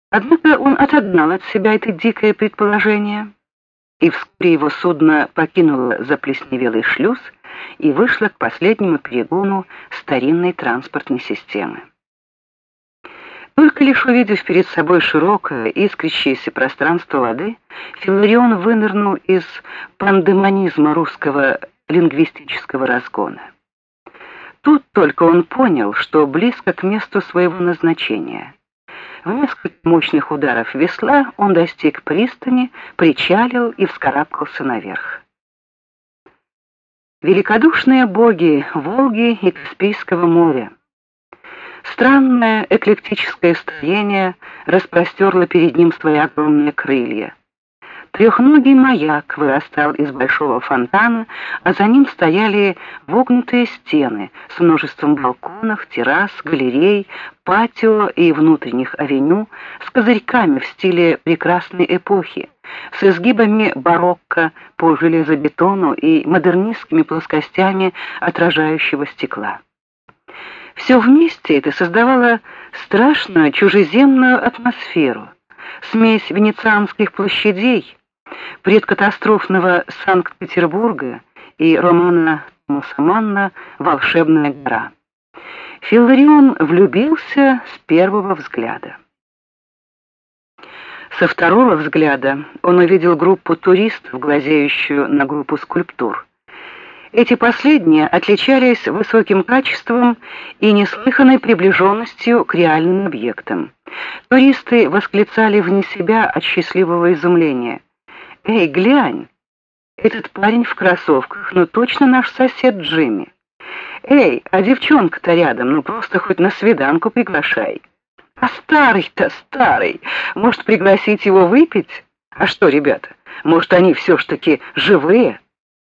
Однако он отогнал от себя это дикое предположение, и вскоре его судно покинуло заплесневелый шлюз и вышло к последнему перегону старинной транспортной системы. Только лишь увидев перед собой широкое, искрящееся пространство воды, Филарион вынырнул из пандемонизма русского лингвистического разгона. Тут только он понял, что близко к месту своего назначения. В несколько мощных ударов весла он достиг пристани, причалил и вскарабкался наверх. Великодушные боги Волги и Каспийского моря! Странное эклектическое строение распростерло перед ним свои огромные крылья. Трехногий маяк вырастал из большого фонтана, а за ним стояли вогнутые стены с множеством балконов, террас, галерей, патио и внутренних авеню с козырьками в стиле прекрасной эпохи, с изгибами барокко по железобетону и модернистскими плоскостями отражающего стекла. Все вместе это создавало страшную чужеземную атмосферу, смесь венецианских площадей, предкатастрофного Санкт-Петербурга и романа Томаса Манна «Волшебная гора». Филарион влюбился с первого взгляда. Со второго взгляда он увидел группу туристов, глазеющую на группу скульптур. Эти последние отличались высоким качеством и неслыханной приближенностью к реальным объектам. Туристы восклицали вне себя от счастливого изумления: «Эй, глянь! Этот парень в кроссовках, ну точно наш сосед Джимми! Эй, а девчонка-то рядом, ну просто хоть на свиданку приглашай! А старый-то старый! Может, пригласить его выпить? А что, ребята, может, они все ж таки живые?»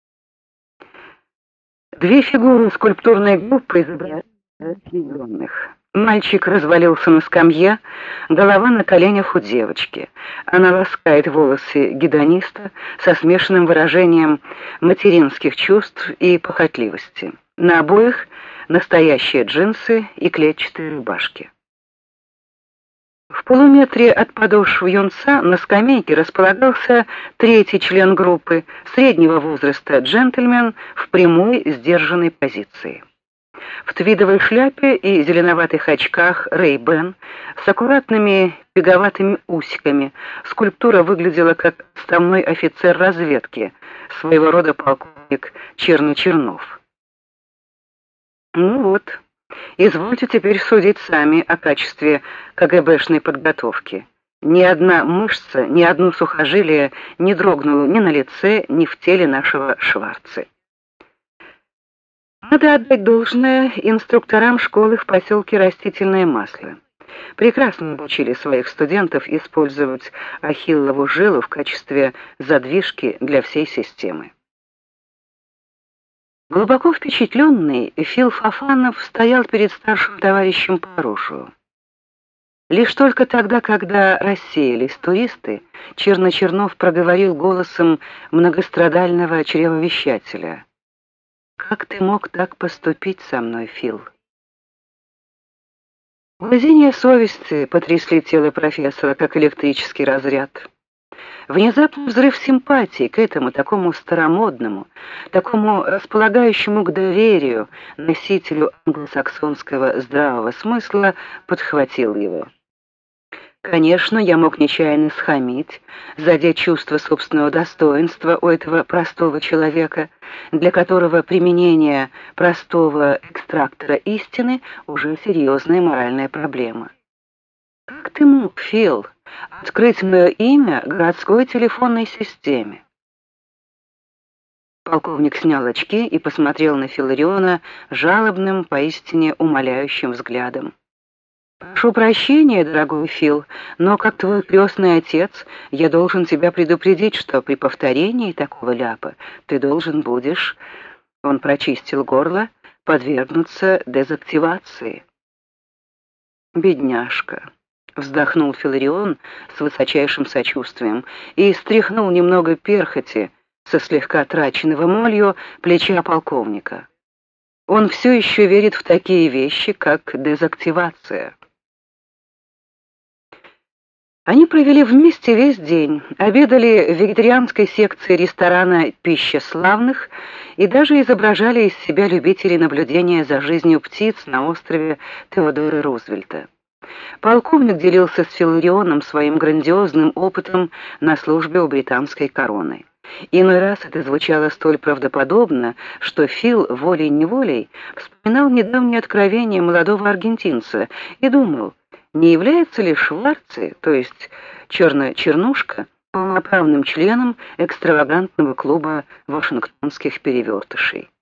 Две фигуры скульптурной группы изображают разъяренных. Мальчик развалился на скамье, голова на коленях у девочки. Она ласкает волосы гедониста со смешанным выражением материнских чувств и похотливости. На обоих настоящие джинсы и клетчатые рубашки. В полуметре от подошвы юнца на скамейке располагался третий член группы, среднего возраста джентльмен в прямой, сдержанной позиции. В твидовой шляпе и зеленоватых очках Ray-Ban с аккуратными пеговатыми усиками скульптура выглядела как отставной офицер разведки, своего рода полковник Чернов. Ну вот, извольте теперь судить сами о качестве КГБшной подготовки. Ни одна мышца, ни одно сухожилие не дрогнуло ни на лице, ни в теле нашего Шварцы. Надо отдать должное инструкторам школы в поселке Растительное масло. Прекрасно обучили своих студентов использовать ахиллову жилу в качестве задвижки для всей системы. Глубоко впечатленный, Фил Фофанов стоял перед старшим товарищем по оружию. Лишь только тогда, когда рассеялись туристы, Чернов проговорил голосом многострадального чревовещателя: «Как ты мог так поступить со мной, Фил?» Угрызения совести потрясли тело профессора, как электрический разряд. Внезапный взрыв симпатии к этому такому старомодному, такому располагающему к доверию носителю англосаксонского здравого смысла подхватил его. Конечно, я мог нечаянно схамить, задеть чувство собственного достоинства у этого простого человека, для которого применение простого экстрактора истины уже серьезная моральная проблема. Как ты мог, Фил, открыть мое имя городской телефонной системе? Полковник снял очки и посмотрел на Филариона жалобным, поистине умоляющим взглядом. «Прошу прощения, дорогой Фил, но как твой крестный отец я должен тебя предупредить, что при повторении такого ляпа ты должен будешь...» Он прочистил горло, подвергнуться дезактивации. «Бедняжка», — вздохнул Филарион с высочайшим сочувствием и стряхнул немного перхоти со слегка траченного молью плеча полковника. «Он все еще верит в такие вещи, как дезактивация». Они провели вместе весь день, обедали в вегетарианской секции ресторана «Пища славных» и даже изображали из себя любителей наблюдения за жизнью птиц на острове Теодора Рузвельта. Полковник делился с Филарионом своим грандиозным опытом на службе у британской короны. Иной раз это звучало столь правдоподобно, что Фил волей-неволей вспоминал недавнее откровение молодого аргентинца и думал, не является ли Шварци, то есть Чернушка, полноправным членом экстравагантного клуба вашингтонских перевертышей.